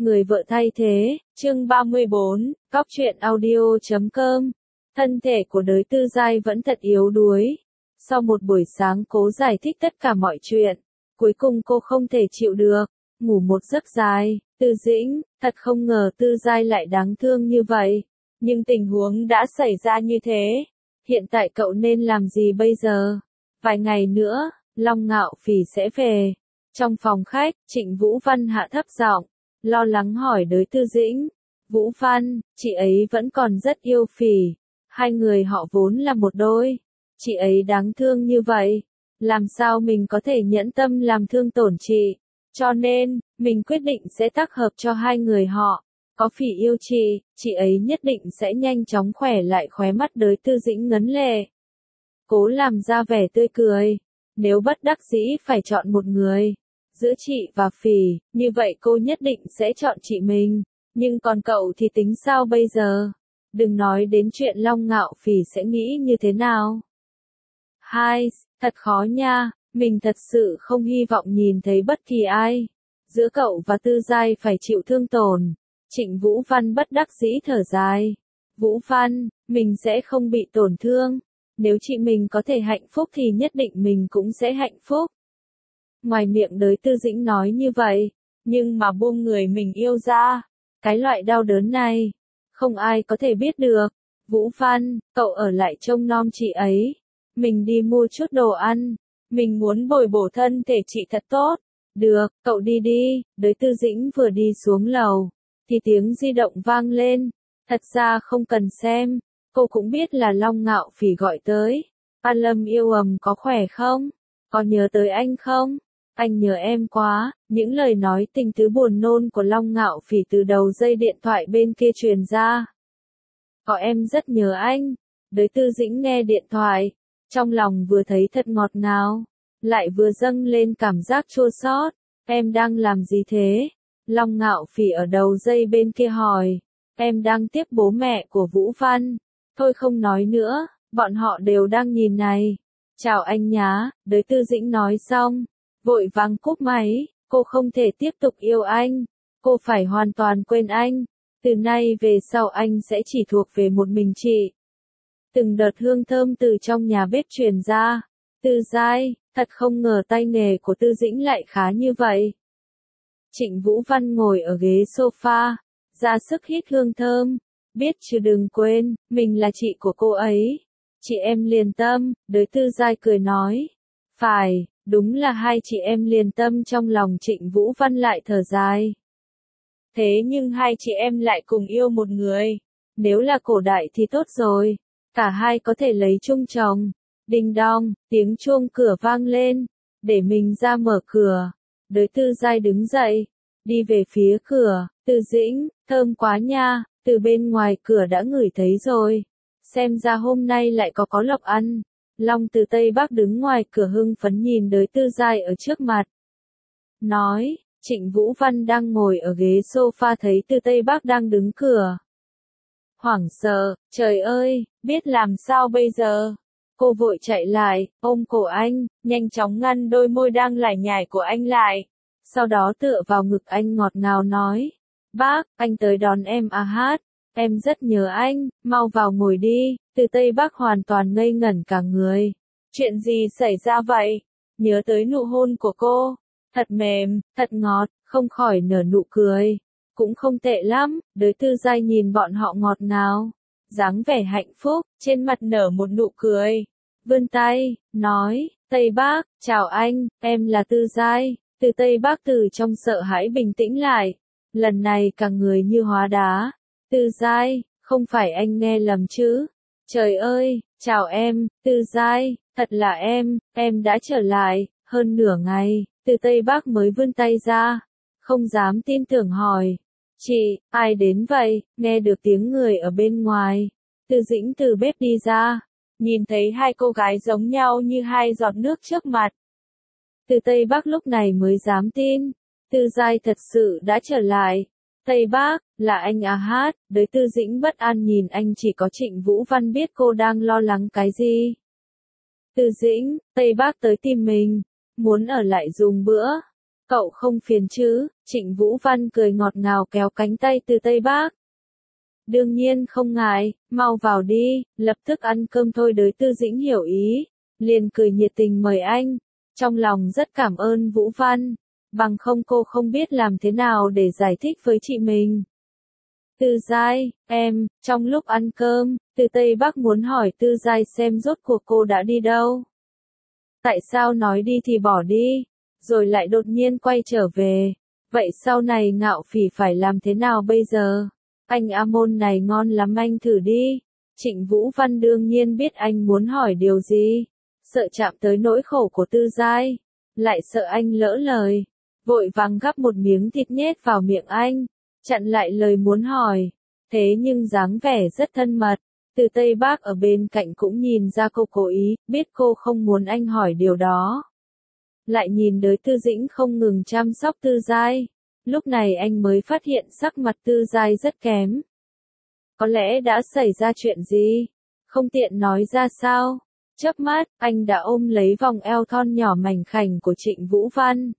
Người vợ thay thế, chương 34, Cóc truyện audio.com. Thân thể của đới Tư Giai vẫn thật yếu đuối. Sau một buổi sáng cố giải thích tất cả mọi chuyện, cuối cùng cô không thể chịu được, ngủ một giấc dài. Tư Dĩnh, thật không ngờ Tư Giai lại đáng thương như vậy. Nhưng tình huống đã xảy ra như thế. Hiện tại cậu nên làm gì bây giờ? Vài ngày nữa, Long Ngạo Phỉ sẽ về. Trong phòng khách, Trịnh Vũ Văn hạ thấp giọng, lo lắng hỏi đới Tư Dĩnh. Vũ Văn, chị ấy vẫn còn rất yêu Phỉ. Hai người họ vốn là một đôi. Chị ấy đáng thương như vậy. Làm sao mình có thể nhẫn tâm làm thương tổn chị? Cho nên, mình quyết định sẽ tác hợp cho hai người họ. Có Phỉ yêu chị ấy nhất định sẽ nhanh chóng khỏe lại. Khóe mắt đới Tư Dĩnh ngấn lệ. Cố làm ra vẻ tươi cười. Nếu bất đắc dĩ phải chọn một người giữa chị và Phỉ, như vậy cô nhất định sẽ chọn chị mình. Nhưng còn cậu thì tính sao bây giờ? Đừng nói đến chuyện Long Ngạo Phỉ sẽ nghĩ như thế nào. Thật khó nha, mình thật sự không hy vọng nhìn thấy bất kỳ ai giữa cậu và Tư Giai phải chịu thương tổn. Trịnh Vũ Văn bất đắc dĩ thở dài. Vũ Văn, mình sẽ không bị tổn thương. Nếu chị mình có thể hạnh phúc thì nhất định mình cũng sẽ hạnh phúc. Ngoài miệng đới Tư Dĩnh nói như vậy, nhưng mà buông người mình yêu ra, cái loại đau đớn này, không ai có thể biết được. Vũ Văn, cậu ở lại trông nom chị ấy. Mình đi mua chút đồ ăn. Mình muốn bồi bổ thân thể chị thật tốt. Được, cậu đi đi. Đới Tư Dĩnh vừa đi xuống lầu, thì tiếng di động vang lên. Thật ra không cần xem, cô cũng biết là Long Ngạo Phỉ gọi tới. An Lâm yêu có khỏe không? Có nhớ tới anh không? Anh nhớ em quá. Những lời nói tình tứ buồn nôn của Long Ngạo Phỉ từ đầu dây điện thoại bên kia truyền ra. Có em rất nhớ anh. Đới Tư Dĩnh nghe điện thoại, trong lòng vừa thấy thật ngọt ngào, lại vừa dâng lên cảm giác chua xót. Em đang làm gì thế? Long Ngạo Phỉ ở đầu dây bên kia hỏi. Em đang tiếp bố mẹ của Vũ Văn. Thôi không nói nữa, bọn họ đều đang nhìn này. Chào anh nhá, đới Tư Dĩnh nói xong, vội vàng cúp máy. Cô không thể tiếp tục yêu anh. Cô phải hoàn toàn quên anh. Từ nay về sau anh sẽ chỉ thuộc về một mình chị. Từng đợt hương thơm từ trong nhà bếp truyền ra. Tư Giai, thật không ngờ tay nghề của Tư Dĩnh lại khá như vậy. Trịnh Vũ Văn ngồi ở ghế sofa, ra sức hít hương thơm. Biết chứ, đừng quên, mình là chị của cô ấy. Chị em liền tâm, đới Tư Giai cười nói. Phải, đúng là hai chị em liền tâm. Trong lòng Trịnh Vũ Văn lại thở dài. Thế nhưng hai chị em lại cùng yêu một người. Nếu là cổ đại thì tốt rồi. Cả hai có thể lấy chung chồng. Đinh đong, tiếng chuông cửa vang lên. Để mình ra mở cửa. Đới Tư Giai đứng dậy, đi về phía cửa. Tư Dĩnh, thơm quá nha, từ bên ngoài cửa đã ngửi thấy rồi. Xem ra hôm nay lại có lộc ăn. Long từ Tây Bắc đứng ngoài cửa hưng phấn nhìn đới Tư Giai ở trước mặt. Nói, Trịnh Vũ Văn đang ngồi ở ghế sofa thấy từ Tây Bắc đang đứng cửa. Hoảng sợ, trời ơi, biết làm sao bây giờ? Cô vội chạy lại, ôm cổ anh, nhanh chóng ngăn đôi môi đang lải nhải của anh lại. Sau đó tựa vào ngực anh ngọt ngào nói. Bác, anh tới đón em à hát. Em rất nhớ anh, mau vào ngồi đi. Từ Tây Bắc hoàn toàn ngây ngẩn cả người. Chuyện gì xảy ra vậy? Nhớ tới nụ hôn của cô. Thật mềm, thật ngọt, không khỏi nở nụ cười. Cũng không tệ lắm, đới Tư Giai nhìn bọn họ ngọt ngào. Dáng vẻ hạnh phúc, trên mặt nở một nụ cười. Vươn tay, nói, Tây Bắc, chào anh, em là Tư Giai. Từ Tây Bắc từ trong sợ hãi bình tĩnh lại. Lần này cả người như hóa đá. Tư Giai, không phải anh nghe lầm chứ? Trời ơi, chào em, Tư Giai, thật là em đã trở lại. Hơn nửa ngày, từ Tây Bắc mới vươn tay ra. Không dám tin tưởng hỏi. Chị, ai đến vậy? Nghe được tiếng người ở bên ngoài. Tư Dĩnh từ bếp đi ra. Nhìn thấy hai cô gái giống nhau như hai giọt nước trước mặt. Từ Tây Bắc lúc này mới dám tin. Tư Giai thật sự đã trở lại. Tây Bắc, là anh à hát. Đới Tư Dĩnh bất an nhìn anh, chỉ có Trịnh Vũ Văn biết cô đang lo lắng cái gì. Tư Dĩnh, Tây Bắc tới tìm mình. Muốn ở lại dùng bữa. Cậu không phiền chứ? Trịnh Vũ Văn cười ngọt ngào kéo cánh tay Từ Tây Bác. Đương nhiên không ngại, mau vào đi, lập tức ăn cơm thôi. Đới Tư Dĩnh hiểu ý, liền cười nhiệt tình mời anh. Trong lòng rất cảm ơn Vũ Văn, bằng không cô không biết làm thế nào để giải thích với chị mình. Tư Giai, em, trong lúc ăn cơm, Từ Tây Bắc muốn hỏi Tư Giai xem rốt cuộc cô đã đi đâu. Tại sao nói đi thì bỏ đi, rồi lại đột nhiên quay trở về, vậy sau này Ngạo Phỉ phải làm thế nào bây giờ? Anh A Môn này ngon lắm, anh thử đi. Trịnh Vũ Văn đương nhiên biết anh muốn hỏi điều gì, sợ chạm tới nỗi khổ của Tư Giai, lại sợ anh lỡ lời, vội vàng gắp một miếng thịt nhét vào miệng anh, chặn lại lời muốn hỏi. Thế nhưng dáng vẻ rất thân mật, Từ Tây Bắc ở bên cạnh cũng nhìn ra cô cố ý, biết cô không muốn anh hỏi điều đó. Lại nhìn Đới Tư Dĩnh không ngừng chăm sóc Tư Giai, lúc này anh mới phát hiện sắc mặt Tư Giai rất kém. Có lẽ đã xảy ra chuyện gì? Không tiện nói ra sao? Chớp mắt, anh đã ôm lấy vòng eo thon nhỏ mảnh khảnh của Trịnh Vũ Văn.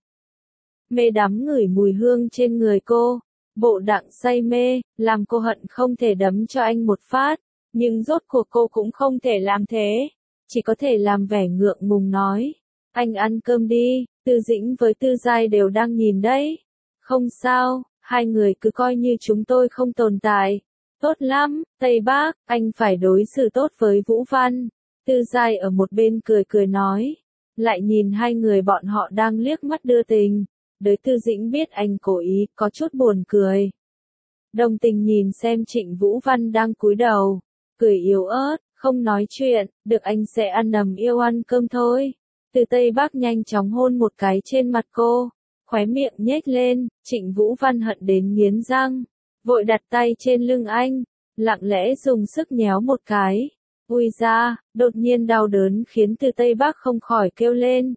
Mê đắm ngửi mùi hương trên người cô, bộ đặng say mê, làm cô hận không thể đấm cho anh một phát, nhưng rốt cuộc cô cũng không thể làm thế, chỉ có thể làm vẻ ngượng ngùng nói. Anh ăn cơm đi, Tư Dĩnh với Tư Giai đều đang nhìn đấy. Không sao, hai người cứ coi như chúng tôi không tồn tại. Tốt lắm, Tây Bác, anh phải đối xử tốt với Vũ Văn. Tư Giai ở một bên cười cười nói. Lại nhìn hai người bọn họ đang liếc mắt đưa tình. Đới Tư Dĩnh biết anh cố ý, có chút buồn cười. Đồng tình nhìn xem Trịnh Vũ Văn đang cúi đầu, cười yếu ớt, không nói chuyện, được anh sẽ ăn nằm yêu ăn cơm thôi. Từ Tây Bắc nhanh chóng hôn một cái trên mặt cô, khóe miệng nhếch lên, Trịnh Vũ Văn hận đến nghiến răng, vội đặt tay trên lưng anh, lặng lẽ dùng sức nhéo một cái. Ui da, đột nhiên đau đớn khiến Từ Tây Bắc không khỏi kêu lên.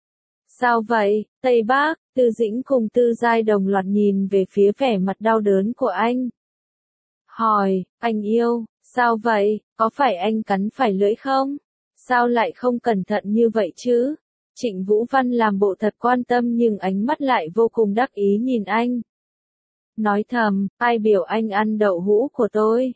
Sao vậy, Tây Bắc? Tư Dĩnh cùng Tư Giai đồng loạt nhìn về phía vẻ mặt đau đớn của anh. Hỏi, anh yêu, sao vậy, có phải anh cắn phải lưỡi không? Sao lại không cẩn thận như vậy chứ? Trịnh Vũ Văn làm bộ thật quan tâm nhưng ánh mắt lại vô cùng đắc ý nhìn anh. Nói thầm, ai biểu anh ăn đậu hũ của tôi?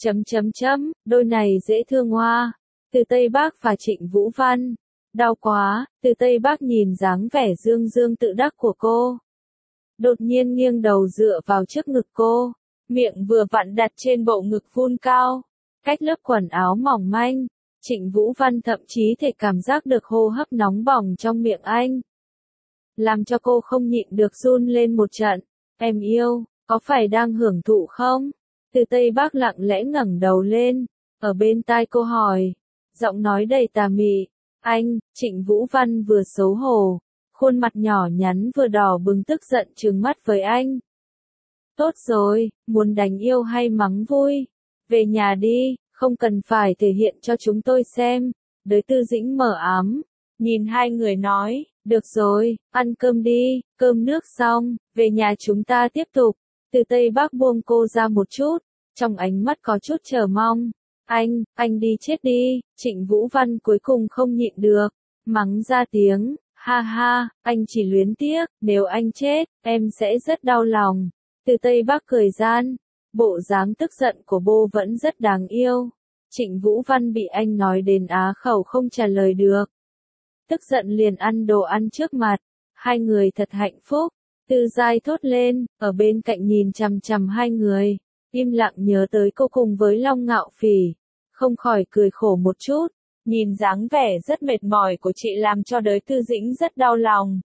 Đôi này dễ thương hoa. Từ Tây Bắc và Trịnh Vũ Văn. Đau quá, Từ Tây Bắc nhìn dáng vẻ dương dương tự đắc của cô. Đột nhiên nghiêng đầu dựa vào trước ngực cô, miệng vừa vặn đặt trên bộ ngực vun cao, cách lớp quần áo mỏng manh. Trịnh Vũ Văn thậm chí thể cảm giác được hô hấp nóng bỏng trong miệng anh. Làm cho cô không nhịn được run lên một trận. Em yêu, có phải đang hưởng thụ không? Từ Tây Bắc lặng lẽ ngẩng đầu lên, ở bên tai cô hỏi, giọng nói đầy tà mị. Anh, Trịnh Vũ Văn vừa xấu hổ, khuôn mặt nhỏ nhắn vừa đỏ bừng tức giận trừng mắt với anh. Tốt rồi, muốn đánh yêu hay mắng vui? Về nhà đi, không cần phải thể hiện cho chúng tôi xem. Đới Tư Dĩnh mở ám, nhìn hai người nói, được rồi, ăn cơm đi, cơm nước xong, về nhà chúng ta tiếp tục. Từ Tây Bắc buông cô ra một chút, trong ánh mắt có chút chờ mong. Anh đi chết đi. Trịnh Vũ Văn cuối cùng không nhịn được, mắng ra tiếng, ha ha, anh chỉ luyến tiếc, nếu anh chết, em sẽ rất đau lòng. Từ Tây Bắc cười gian, bộ dáng tức giận của bô vẫn rất đáng yêu. Trịnh Vũ Văn bị anh nói đến á khẩu không trả lời được. Tức giận liền ăn đồ ăn trước mặt, hai người thật hạnh phúc. Tư Giai thốt lên, ở bên cạnh nhìn chằm chằm hai người, im lặng nhớ tới cô cùng với Long Ngạo Phỉ, không khỏi cười khổ một chút, nhìn dáng vẻ rất mệt mỏi của chị làm cho Đới Tư Dĩnh rất đau lòng.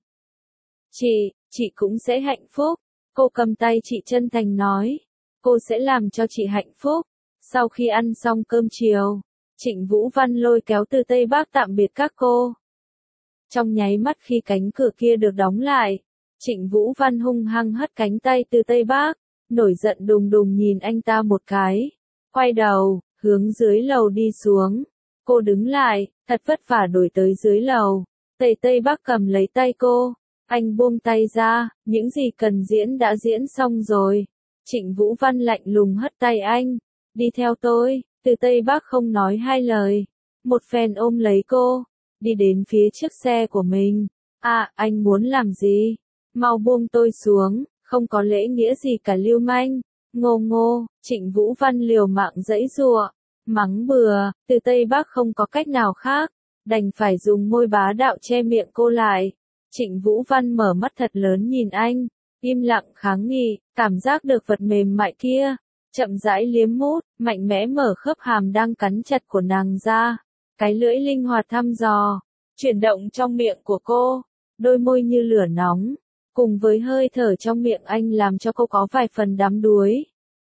Chị cũng sẽ hạnh phúc, cô cầm tay chị chân thành nói, cô sẽ làm cho chị hạnh phúc. Sau khi ăn xong cơm chiều, Trịnh Vũ Văn lôi kéo Từ Tây Bắc tạm biệt các cô. Trong nháy mắt khi cánh cửa kia được đóng lại, Trịnh Vũ Văn hung hăng hất cánh tay Từ Tây Bắc, nổi giận đùng đùng nhìn anh ta một cái, quay đầu, hướng dưới lầu đi xuống. Cô đứng lại, thật vất vả đuổi tới dưới lầu, Tây Bắc cầm lấy tay cô, anh buông tay ra, những gì cần diễn đã diễn xong rồi. Trịnh Vũ Văn lạnh lùng hất tay anh, đi theo tôi. Từ Tây Bắc không nói hai lời, một phen ôm lấy cô, đi đến phía trước xe của mình. À, anh muốn làm gì? mau buông tôi xuống, không có lễ nghĩa gì cả lưu manh. Ngô ngô, Trịnh Vũ Văn liều mạng giãy giụa, mắng bừa, từ Tây Bắc không có cách nào khác, đành phải dùng môi bá đạo che miệng cô lại. Trịnh Vũ Văn mở mắt thật lớn nhìn anh, im lặng kháng nghị, cảm giác được vật mềm mại kia, chậm rãi liếm mút, mạnh mẽ mở khớp hàm đang cắn chặt của nàng ra, cái lưỡi linh hoạt thăm dò, chuyển động trong miệng của cô, đôi môi như lửa nóng, cùng với hơi thở trong miệng anh làm cho cô có vài phần đắm đuối,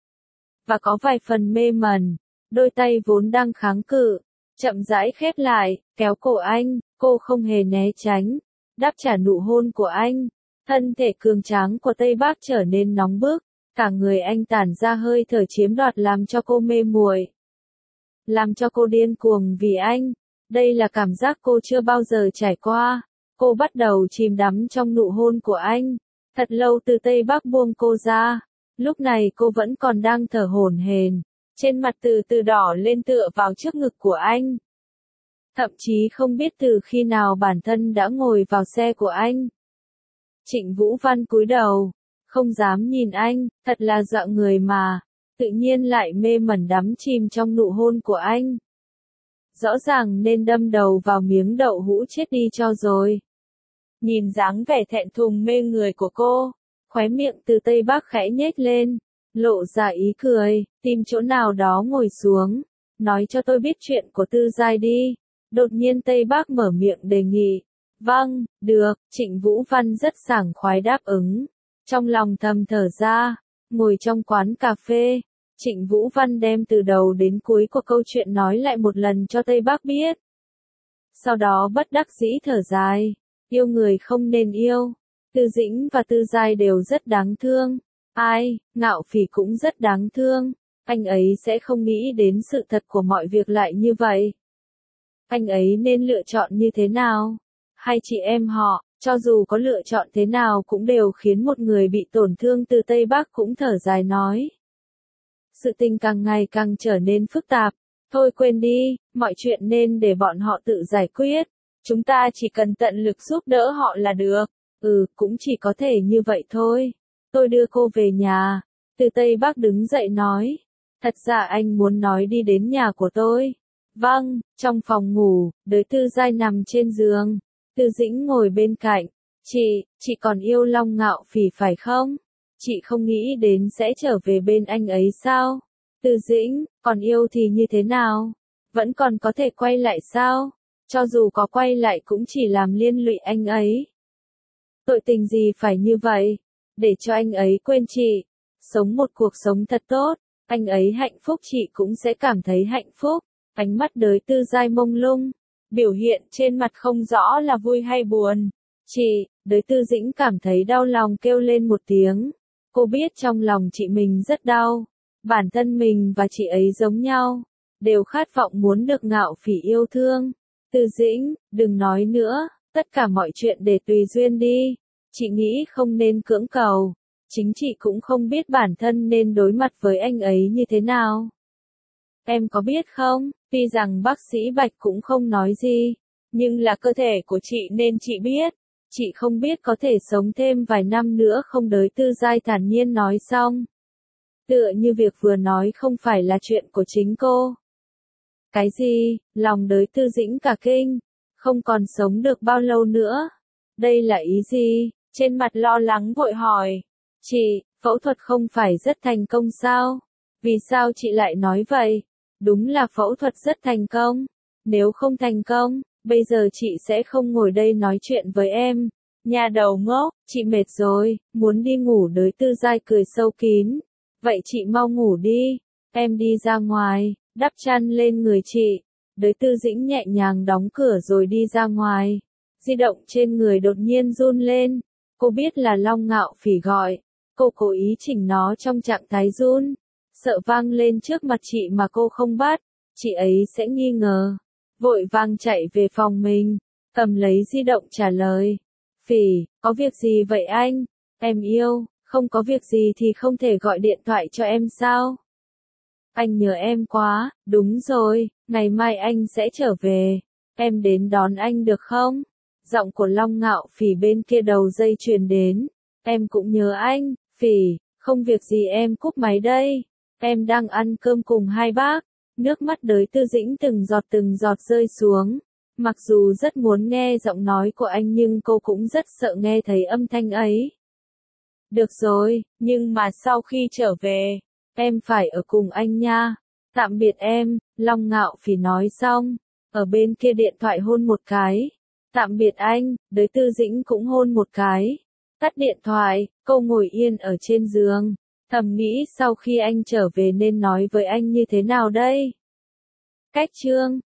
và có vài phần mê mẩn. Đôi tay vốn đang kháng cự, chậm rãi khép lại, kéo cổ anh, cô không hề né tránh, đáp trả nụ hôn của anh. Thân thể cường tráng của Tây Bắc trở nên nóng bức, cả người anh tản ra hơi thở chiếm đoạt làm cho cô mê muội, làm cho cô điên cuồng vì anh. Đây là cảm giác cô chưa bao giờ trải qua. Cô bắt đầu chìm đắm trong nụ hôn của anh. Thật lâu từ Tây Bắc buông cô ra. Lúc này cô vẫn còn đang thở hổn hển, trên mặt từ từ đỏ lên tựa vào trước ngực của anh. Thậm chí không biết từ khi nào bản thân đã ngồi vào xe của anh. Trịnh Vũ Văn cúi đầu, không dám nhìn anh, thật là dọa người mà, tự nhiên lại mê mẩn đắm chìm trong nụ hôn của anh. Rõ ràng nên đâm đầu vào miếng đậu hũ chết đi cho rồi. Nhìn dáng vẻ thẹn thùng mê người của cô, khóe miệng từ Tây Bắc khẽ nhếch lên, lộ ra ý cười, tìm chỗ nào đó ngồi xuống, nói cho tôi biết chuyện của Tư Giai đi. Đột nhiên Tây Bắc mở miệng đề nghị. Vâng, được, Trịnh Vũ Văn rất sảng khoái đáp ứng. Trong lòng thầm thở ra, ngồi trong quán cà phê, Trịnh Vũ Văn đem từ đầu đến cuối của câu chuyện nói lại một lần cho Tây Bắc biết. Sau đó bất đắc dĩ thở dài, yêu người không nên yêu. Tư Dĩnh và Tư Giai đều rất đáng thương. Ai, Ngạo Phỉ cũng rất đáng thương. Anh ấy sẽ không nghĩ đến sự thật của mọi việc lại như vậy. Anh ấy nên lựa chọn như thế nào? Hai chị em họ, cho dù có lựa chọn thế nào cũng đều khiến một người bị tổn thương. Từ Tây Bắc cũng thở dài nói. Sự tình càng ngày càng trở nên phức tạp. Thôi quên đi, mọi chuyện nên để bọn họ tự giải quyết. Chúng ta chỉ cần tận lực giúp đỡ họ là được. Cũng chỉ có thể như vậy thôi. Tôi đưa cô về nhà. Từ Tây Bắc đứng dậy nói. Thật ra anh muốn nói đi đến nhà của tôi. Vâng, trong phòng ngủ, đới Tư Giai nằm trên giường. Tư Dĩnh ngồi bên cạnh. Chị còn yêu Long Ngạo Phỉ phải không? Chị không nghĩ đến sẽ trở về bên anh ấy sao? Tư Dĩnh, còn yêu thì như thế nào? Vẫn còn có thể quay lại sao? Cho dù có quay lại cũng chỉ làm liên lụy anh ấy. Tội tình gì phải như vậy? Để cho anh ấy quên chị. Sống một cuộc sống thật tốt. Anh ấy hạnh phúc chị cũng sẽ cảm thấy hạnh phúc. Ánh mắt đới Tư Giai mông lung. Biểu hiện trên mặt không rõ là vui hay buồn. Đới Tư Dĩnh cảm thấy đau lòng kêu lên một tiếng. Cô biết trong lòng chị mình rất đau. Bản thân mình và chị ấy giống nhau. Đều khát vọng muốn được Ngạo Phỉ yêu thương. Tư Dĩnh, đừng nói nữa. Tất cả mọi chuyện để tùy duyên đi. Chị nghĩ không nên cưỡng cầu. Chính chị cũng không biết bản thân nên đối mặt với anh ấy như thế nào. Em có biết không, tuy rằng bác sĩ Bạch cũng không nói gì, nhưng là cơ thể của chị nên chị biết. Chị không biết có thể sống thêm vài năm nữa không? Đới Tư Giai thản nhiên nói xong. Tựa như việc vừa nói không phải là chuyện của chính cô. Cái gì? Lòng đới Tư Dĩnh cả kinh. Không còn sống được bao lâu nữa. Đây là ý gì? Trên mặt lo lắng vội hỏi. Phẫu thuật không phải rất thành công sao? Vì sao chị lại nói vậy? Đúng là phẫu thuật rất thành công. Nếu không thành công, bây giờ chị sẽ không ngồi đây nói chuyện với em. Nhà đầu ngốc, chị mệt rồi, muốn đi ngủ. Đới Tư Giai cười sâu kín. Vậy chị mau ngủ đi. Em đi ra ngoài, đắp chăn lên người chị. Đới Tư Dĩnh nhẹ nhàng đóng cửa rồi đi ra ngoài. Di động trên người đột nhiên run lên. Cô biết là Long Ngạo Phỉ gọi. Cô cố ý chỉnh nó trong trạng thái run. Sợ vang lên trước mặt chị mà cô không bắt. Chị ấy sẽ nghi ngờ. Vội vàng chạy về phòng mình. Cầm lấy di động trả lời. Phỉ, có việc gì vậy anh? Em yêu, không có việc gì thì không thể gọi điện thoại cho em sao? Anh nhớ em quá, đúng rồi, ngày mai anh sẽ trở về. Em đến đón anh được không? Giọng của Long Ngạo Phỉ bên kia đầu dây truyền đến. Em cũng nhớ anh, Phỉ, không việc gì em cúp máy đây. Em đang ăn cơm cùng hai bác. Nước mắt Đới Tư Dĩnh từng giọt rơi xuống. Mặc dù rất muốn nghe giọng nói của anh nhưng cô cũng rất sợ nghe thấy âm thanh ấy. Được rồi, nhưng mà sau khi trở về, em phải ở cùng anh nha. Tạm biệt em, Long Ngạo Phỉ nói xong. Ở bên kia điện thoại hôn một cái. Tạm biệt anh, Đới Tư Dĩnh cũng hôn một cái. Tắt điện thoại, cô ngồi yên ở trên giường. Thầm nghĩ sau khi anh trở về nên nói với anh như thế nào đây? Cách chương